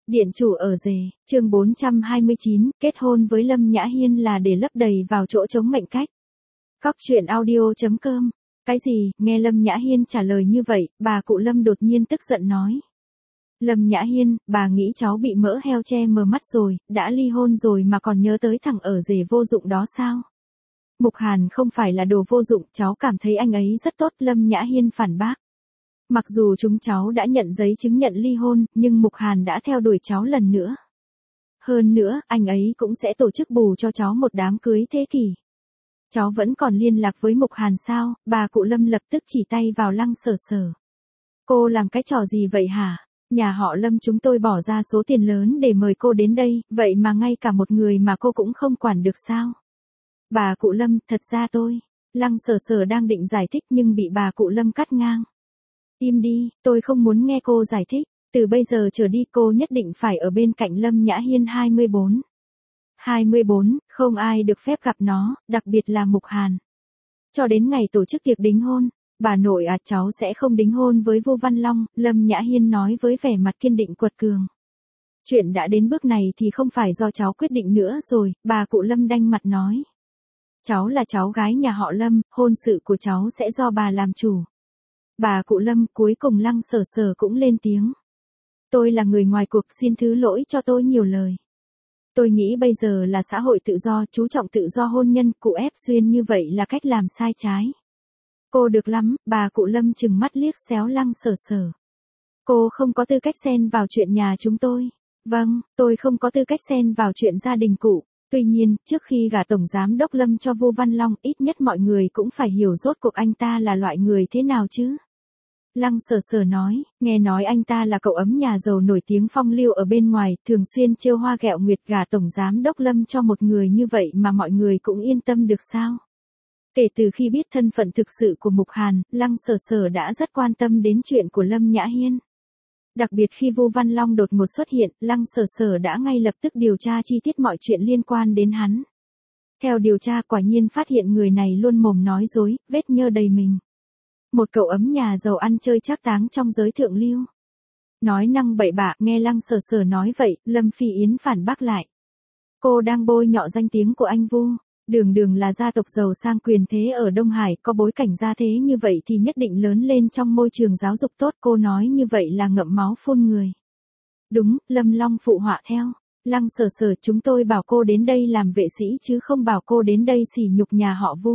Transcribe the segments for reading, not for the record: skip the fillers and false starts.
Điện chủ ở rể, chương 429, kết hôn với Lâm Nhã Hiên là để lấp đầy vào chỗ trống mệnh cách. Cóc truyện audio.com. Cái gì, nghe Lâm Nhã Hiên trả lời như vậy, bà cụ Lâm đột nhiên tức giận nói. Lâm Nhã Hiên, bà nghĩ cháu bị mỡ heo che mờ mắt rồi, đã ly hôn rồi mà còn nhớ tới thằng ở rể vô dụng đó sao? Mục Hàn không phải là đồ vô dụng, cháu cảm thấy anh ấy rất tốt, Lâm Nhã Hiên phản bác. Mặc dù chúng cháu đã nhận giấy chứng nhận ly hôn, nhưng Mục Hàn đã theo đuổi cháu lần nữa. Hơn nữa, anh ấy cũng sẽ tổ chức bù cho cháu một đám cưới thế kỷ. Cháu vẫn còn liên lạc với Mục Hàn sao? Bà cụ Lâm lập tức chỉ tay vào Lăng Sở Sở. Cô làm cái trò gì vậy hả? Nhà họ Lâm chúng tôi bỏ ra số tiền lớn để mời cô đến đây, vậy mà ngay cả một người mà cô cũng không quản được sao? Bà cụ Lâm, thật ra tôi. Lăng Sở Sở đang định giải thích nhưng bị bà cụ Lâm cắt ngang. Im đi, tôi không muốn nghe cô giải thích. Từ bây giờ trở đi cô nhất định phải ở bên cạnh Lâm Nhã Hiên 24. 24, không ai được phép gặp nó, đặc biệt là Mục Hàn. Cho đến ngày tổ chức tiệc đính hôn, bà nội cháu sẽ không đính hôn với Vu Văn Long, Lâm Nhã Hiên nói với vẻ mặt kiên định quật cường. Chuyện đã đến bước này thì không phải do cháu quyết định nữa rồi, bà cụ Lâm đanh mặt nói. Cháu là cháu gái nhà họ Lâm, hôn sự của cháu sẽ do bà làm chủ. Bà cụ Lâm, cuối cùng Lăng Sở Sở cũng lên tiếng. Tôi là người ngoài cuộc, xin thứ lỗi cho tôi nhiều lời. Tôi nghĩ bây giờ là xã hội tự do, chú trọng tự do hôn nhân, cụ ép xuyên như vậy là cách làm sai trái. Cô được lắm, bà cụ Lâm chừng mắt liếc xéo Lăng Sở Sở. Cô không có tư cách xen vào chuyện nhà chúng tôi. Vâng, tôi không có tư cách xen vào chuyện gia đình cụ. Tuy nhiên, trước khi gả Tổng Giám đốc Lâm cho Vu Văn Long, ít nhất mọi người cũng phải hiểu rốt cuộc anh ta là loại người thế nào chứ. Lăng Sở Sở nói, nghe nói anh ta là cậu ấm nhà giàu nổi tiếng phong lưu ở bên ngoài, thường xuyên trêu hoa ghẹo nguyệt, gả Tổng Giám đốc Lâm cho một người như vậy mà mọi người cũng yên tâm được sao? Kể từ khi biết thân phận thực sự của Mục Hàn, Lăng Sở Sở đã rất quan tâm đến chuyện của Lâm Nhã Hiên. Đặc biệt khi Vu Văn Long đột ngột xuất hiện, Lăng Sở Sở đã ngay lập tức điều tra chi tiết mọi chuyện liên quan đến hắn. Theo điều tra quả nhiên phát hiện người này luôn mồm nói dối, vết nhơ đầy mình. Một cậu ấm nhà giàu ăn chơi trác táng trong giới thượng lưu. Nói năng bậy bạ, nghe Lăng Sở Sở nói vậy, Lâm Phi Yến phản bác lại. Cô đang bôi nhọ danh tiếng của anh Vu. Đường Đường là gia tộc giàu sang quyền thế ở Đông Hải, có bối cảnh gia thế như vậy thì nhất định lớn lên trong môi trường giáo dục tốt, cô nói như vậy là ngậm máu phun người. Đúng, Lâm Long phụ họa theo. Lăng Sở Sở, chúng tôi bảo cô đến đây làm vệ sĩ chứ không bảo cô đến đây sỉ nhục nhà họ Vu.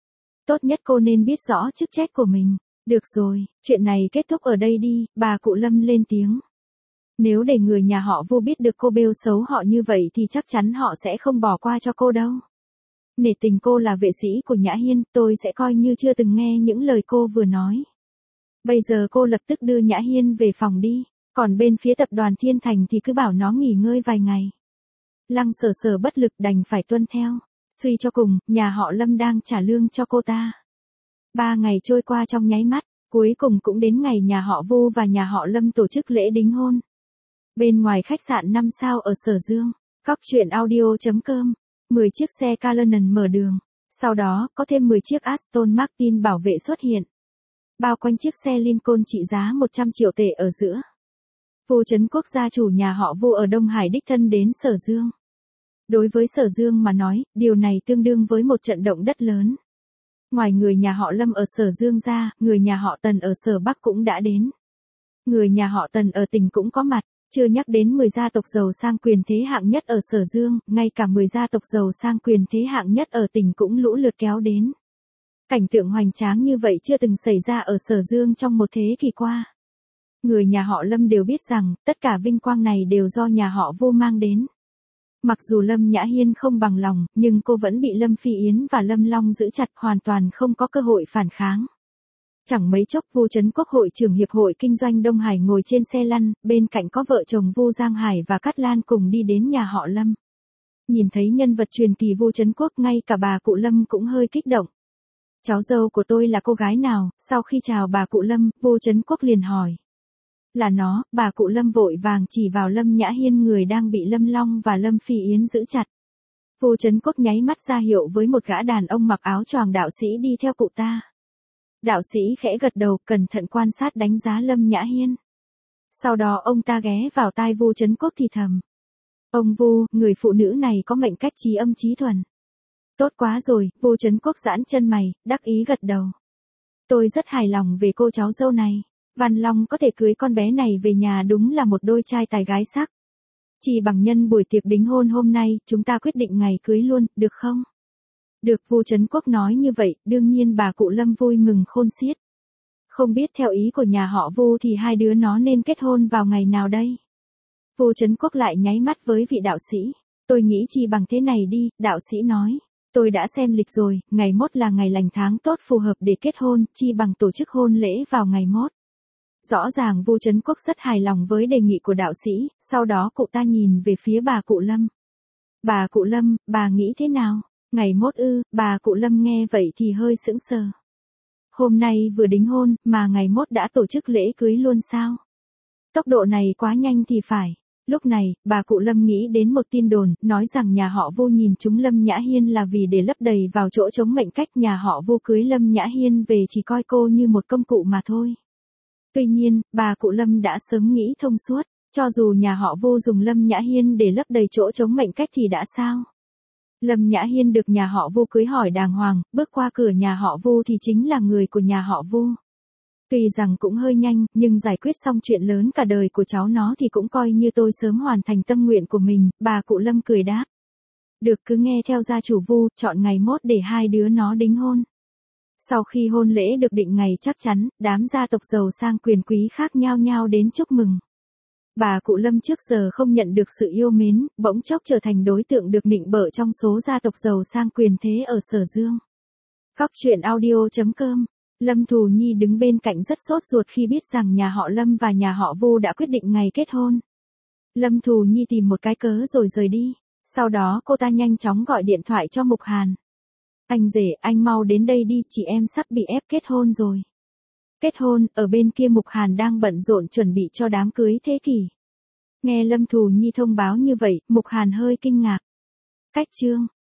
Tốt nhất cô nên biết rõ chức trách của mình. Được rồi, chuyện này kết thúc ở đây đi, bà cụ Lâm lên tiếng. Nếu để người nhà họ Vu biết được cô bêu xấu họ như vậy thì chắc chắn họ sẽ không bỏ qua cho cô đâu. Nể tình cô là vệ sĩ của Nhã Hiên, tôi sẽ coi như chưa từng nghe những lời cô vừa nói. Bây giờ cô lập tức đưa Nhã Hiên về phòng đi, còn bên phía tập đoàn Thiên Thành thì cứ bảo nó nghỉ ngơi vài ngày. Lăng Sở Sở bất lực đành phải tuân theo. Suy cho cùng, nhà họ Lâm đang trả lương cho cô ta. 3 ngày trôi qua trong nháy mắt, cuối cùng cũng đến ngày nhà họ Vu và nhà họ Lâm tổ chức lễ đính hôn. Bên ngoài khách sạn 5 sao ở Sở Dương, cóc truyện audio.com, 10 chiếc xe Cullinan mở đường. Sau đó, có thêm 10 chiếc Aston Martin bảo vệ xuất hiện. Bao quanh chiếc xe Lincoln trị giá 100 triệu tệ ở giữa. Vu Trấn Quốc gia chủ nhà họ Vu ở Đông Hải đích thân đến Sở Dương. Đối với Sở Dương mà nói, điều này tương đương với một trận động đất lớn. Ngoài người nhà họ Lâm ở Sở Dương ra, người nhà họ Tần ở Sở Bắc cũng đã đến. Người nhà họ Tần ở tỉnh cũng có mặt, chưa nhắc đến 10 gia tộc giàu sang quyền thế hạng nhất ở Sở Dương, ngay cả 10 gia tộc giàu sang quyền thế hạng nhất ở tỉnh cũng lũ lượt kéo đến. Cảnh tượng hoành tráng như vậy chưa từng xảy ra ở Sở Dương trong một thế kỷ qua. Người nhà họ Lâm đều biết rằng, tất cả vinh quang này đều do nhà họ Vu mang đến. Mặc dù Lâm Nhã Hiên không bằng lòng, nhưng cô vẫn bị Lâm Phi Yến và Lâm Long giữ chặt, hoàn toàn không có cơ hội phản kháng. Chẳng mấy chốc Vu Trấn Quốc hội trưởng Hiệp hội Kinh doanh Đông Hải ngồi trên xe lăn, bên cạnh có vợ chồng Vu Giang Hải và Cát Lan cùng đi đến nhà họ Lâm. Nhìn thấy nhân vật truyền kỳ Vu Trấn Quốc, ngay cả bà cụ Lâm cũng hơi kích động. Cháu dâu của tôi là cô gái nào? Sau khi chào bà cụ Lâm, Vu Trấn Quốc liền hỏi. Là nó, bà cụ Lâm vội vàng chỉ vào Lâm Nhã Hiên người đang bị Lâm Long và Lâm Phi Yến giữ chặt. Vu Trấn Quốc nháy mắt ra hiệu với một gã đàn ông mặc áo choàng đạo sĩ đi theo cụ ta. Đạo sĩ khẽ gật đầu, cẩn thận quan sát đánh giá Lâm Nhã Hiên. Sau đó ông ta ghé vào tai Vu Trấn Quốc thì thầm. Ông Vu, người phụ nữ này có mệnh cách trí âm trí thuần. Tốt quá rồi, Vu Trấn Quốc giãn chân mày, đắc ý gật đầu. Tôi rất hài lòng về cô cháu dâu này. Văn Long có thể cưới con bé này về nhà đúng là một đôi trai tài gái sắc. Chỉ bằng nhân buổi tiệc đính hôn hôm nay, chúng ta quyết định ngày cưới luôn, được không? Được, Vu Trấn Quốc nói như vậy, đương nhiên bà cụ Lâm vui mừng khôn xiết. Không biết theo ý của nhà họ Vu thì hai đứa nó nên kết hôn vào ngày nào đây? Vu Trấn Quốc lại nháy mắt với vị đạo sĩ. Tôi nghĩ chi bằng thế này đi, đạo sĩ nói. Tôi đã xem lịch rồi, ngày mốt là ngày lành tháng tốt phù hợp để kết hôn, chi bằng tổ chức hôn lễ vào ngày mốt. Rõ ràng Vu Trấn Quốc rất hài lòng với đề nghị của đạo sĩ, sau đó cụ ta nhìn về phía bà cụ Lâm. Bà cụ Lâm, bà nghĩ thế nào? Ngày mốt ư? Bà cụ Lâm nghe vậy thì hơi sững sờ. Hôm nay vừa đính hôn, mà ngày mốt đã tổ chức lễ cưới luôn sao? Tốc độ này quá nhanh thì phải. Lúc này, bà cụ Lâm nghĩ đến một tin đồn, nói rằng nhà họ Vu nhìn chúng Lâm Nhã Hiên là vì để lấp đầy vào chỗ trống mệnh cách nhà họ Vu cưới Lâm Nhã Hiên về chỉ coi cô như một công cụ mà thôi. Tuy nhiên, bà cụ Lâm đã sớm nghĩ thông suốt, cho dù nhà họ Vu dùng Lâm Nhã Hiên để lấp đầy chỗ trống mệnh cách thì đã sao? Lâm Nhã Hiên được nhà họ Vu cưới hỏi đàng hoàng, bước qua cửa nhà họ Vu thì chính là người của nhà họ Vu. Tuy rằng cũng hơi nhanh, nhưng giải quyết xong chuyện lớn cả đời của cháu nó thì cũng coi như tôi sớm hoàn thành tâm nguyện của mình, bà cụ Lâm cười đáp. Được, cứ nghe theo gia chủ Vu, chọn ngày mốt để hai đứa nó đính hôn. Sau khi hôn lễ được định ngày chắc chắn, đám gia tộc giàu sang quyền quý khác nhao nhao đến chúc mừng. Bà cụ Lâm trước giờ không nhận được sự yêu mến, bỗng chốc trở thành đối tượng được nịnh bợ trong số gia tộc giàu sang quyền thế ở Sở Dương. Cóc truyện audio.com. Lâm Thù Nhi đứng bên cạnh rất sốt ruột khi biết rằng nhà họ Lâm và nhà họ Vu đã quyết định ngày kết hôn. Lâm Thù Nhi tìm một cái cớ rồi rời đi. Sau đó cô ta nhanh chóng gọi điện thoại cho Mục Hàn. Anh rể, anh mau đến đây đi, chị em sắp bị ép kết hôn rồi. Kết hôn, ở bên kia Mục Hàn đang bận rộn chuẩn bị cho đám cưới thế kỷ. Nghe Lâm Thù Nhi thông báo như vậy, Mục Hàn hơi kinh ngạc. Cách chương